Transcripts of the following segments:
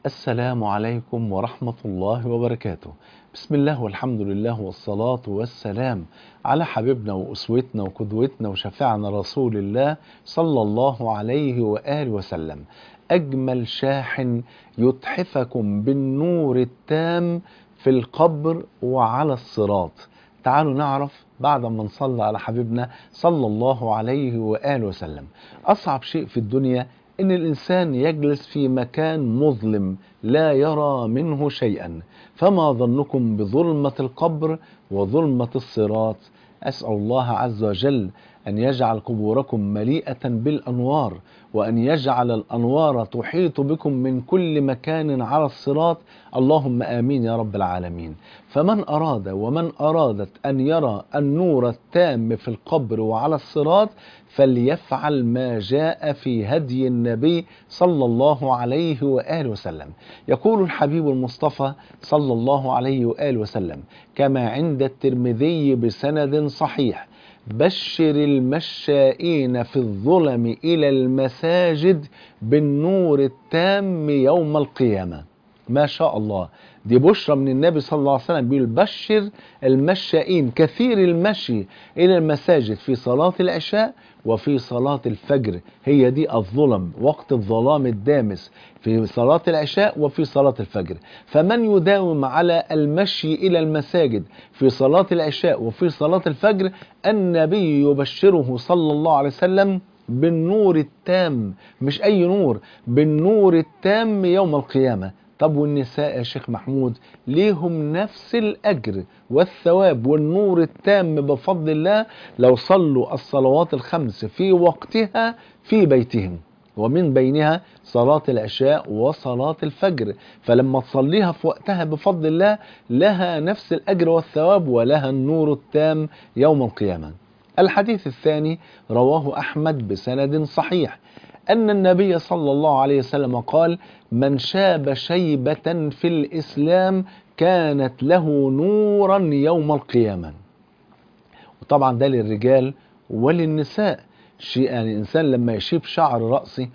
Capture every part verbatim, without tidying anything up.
السلام عليكم ورحمة الله وبركاته. بسم الله والحمد لله والصلاة والسلام على حبيبنا وأسوتنا وقدوتنا وشفيعنا رسول الله صلى الله عليه وآله وسلم. أجمل شاحن يتحفكم بالنور التام في القبر وعلى الصراط. تعالوا نعرف بعد ما نصلي على حبيبنا صلى الله عليه وآله وسلم. أصعب شيء في الدنيا إن الإنسان يجلس في مكان مظلم لا يرى منه شيئا، فما ظنكم بظلمة القبر وظلمة الصراط؟ أسأل الله عز وجل أن يجعل قبوركم مليئة بالأنوار، وأن يجعل الأنوار تحيط بكم من كل مكان على الصراط، اللهم آمين يا رب العالمين. فمن أراد ومن أرادت أن يرى النور التام في القبر وعلى الصراط فليفعل ما جاء في هدي النبي صلى الله عليه وآله وسلم. يقول الحبيب المصطفى صلى الله عليه وآله وسلم كما عند الترمذي بسند صحيح: بشر المشائين في الظلم إلى المساجد بالنور التام يوم القيامة. ما شاء الله، دي بشرى من النبي صلى الله عليه وسلم، بيقول بشر المشائين كثير المشي إلى المساجد في صلاة العشاء وفي صلاة الفجر. هي دي الظلم، وقت الظلام الدامس في صلاة العشاء وفي صلاة الفجر. فمن يداوم على المشي إلى المساجد في صلاة العشاء وفي صلاة الفجر، النبي يبشره صلى الله عليه وسلم بالنور التام، مش أي نور، بالنور التام يوم القيامة. طب والنساء يا شيخ محمود ليهم نفس الأجر والثواب والنور التام بفضل الله لو صلوا الصلوات الخمس في وقتها في بيتهم، ومن بينها صلاة العشاء وصلاة الفجر. فلما تصليها في وقتها بفضل الله لها نفس الأجر والثواب ولها النور التام يوم القيامة. الحديث الثاني رواه أحمد بسند صحيح أن النبي صلى الله عليه وسلم قال: من شاب شيبة في الإسلام كانت له نورا يوم القيامة. وطبعا ده للرجال وللنساء. شيء يعني الإنسان لما يشيب شعر رأسه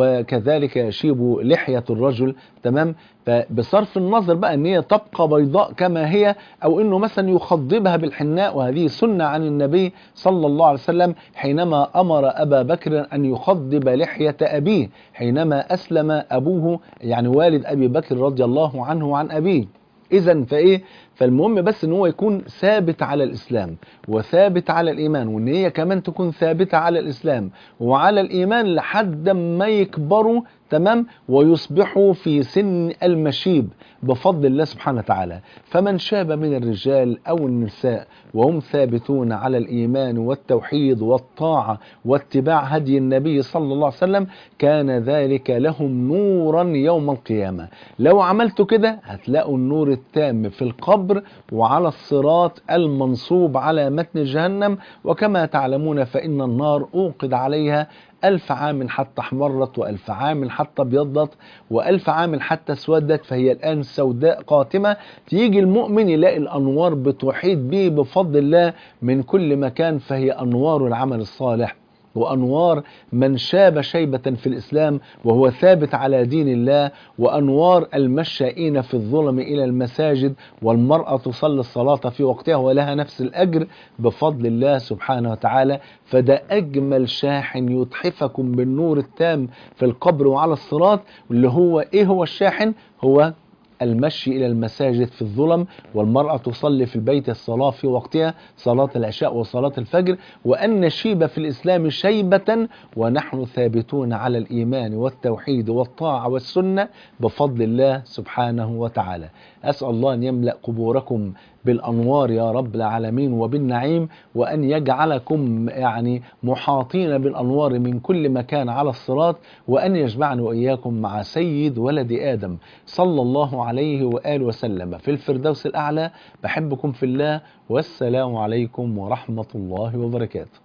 وكذلك يشيب لحية الرجل، تمام، فبصرف النظر بقى ان هي تبقى بيضاء كما هي او انه مثلا يخضبها بالحناء، وهذه سنة عن النبي صلى الله عليه وسلم حينما امر ابا بكر ان يخضب لحية ابيه حينما اسلم ابوه، يعني والد ابي بكر رضي الله عنه وعن ابيه. اذا فايه فالمهم بس ان هو يكون ثابت على الاسلام وثابت على الايمان، وان هي كمان تكون ثابتة على الاسلام وعلى الايمان لحد ما يكبروا، تمام، ويصبحوا في سن المشيب بفضل الله سبحانه وتعالى. فمن شاب من الرجال او النساء وهم ثابتون على الايمان والتوحيد والطاعة واتباع هدي النبي صلى الله عليه وسلم كان ذلك لهم نورا يوم القيامة. لو عملتوا كده هتلاقوا النور التام في القبر وعلى الصراط المنصوب على متن جهنم. وكما تعلمون فإن النار أوقد عليها ألف عام حتى احمرت، وألف عام حتى ابيضت، وألف عام حتى اسودت، فهي الآن سوداء قاتمة. تيجي المؤمن يلاقي الأنوار بتحيط به بفضل الله من كل مكان، فهي أنوار العمل الصالح وأنوار من شاب شيبة في الإسلام وهو ثابت على دين الله، وأنوار المشائين في الظلم إلى المساجد، والمرأة تصلي الصلاة في وقتها ولها نفس الأجر بفضل الله سبحانه وتعالى. فده أجمل شاحن يتحفكم بالنور التام في القبر وعلى الصراط. اللي هو إيه هو الشاحن؟ هو المشي إلى المساجد في الظلم، والمرأة تصلي في البيت الصلاة في وقتها، صلاة العشاء وصلاة الفجر، وأن نشيب في الإسلام شيبة ونحن ثابتون على الإيمان والتوحيد والطاعة والسنة بفضل الله سبحانه وتعالى. أسأل الله أن يملأ قبوركم بالأنوار يا رب العالمين وبالنعيم، وأن يجعلكم يعني محاطين بالأنوار من كل مكان على الصراط، وأن يجمعنا وإياكم مع سيد ولد آدم صلى الله عليه وآله وسلم في الفردوس الأعلى. بحبكم في الله، والسلام عليكم ورحمة الله وبركاته.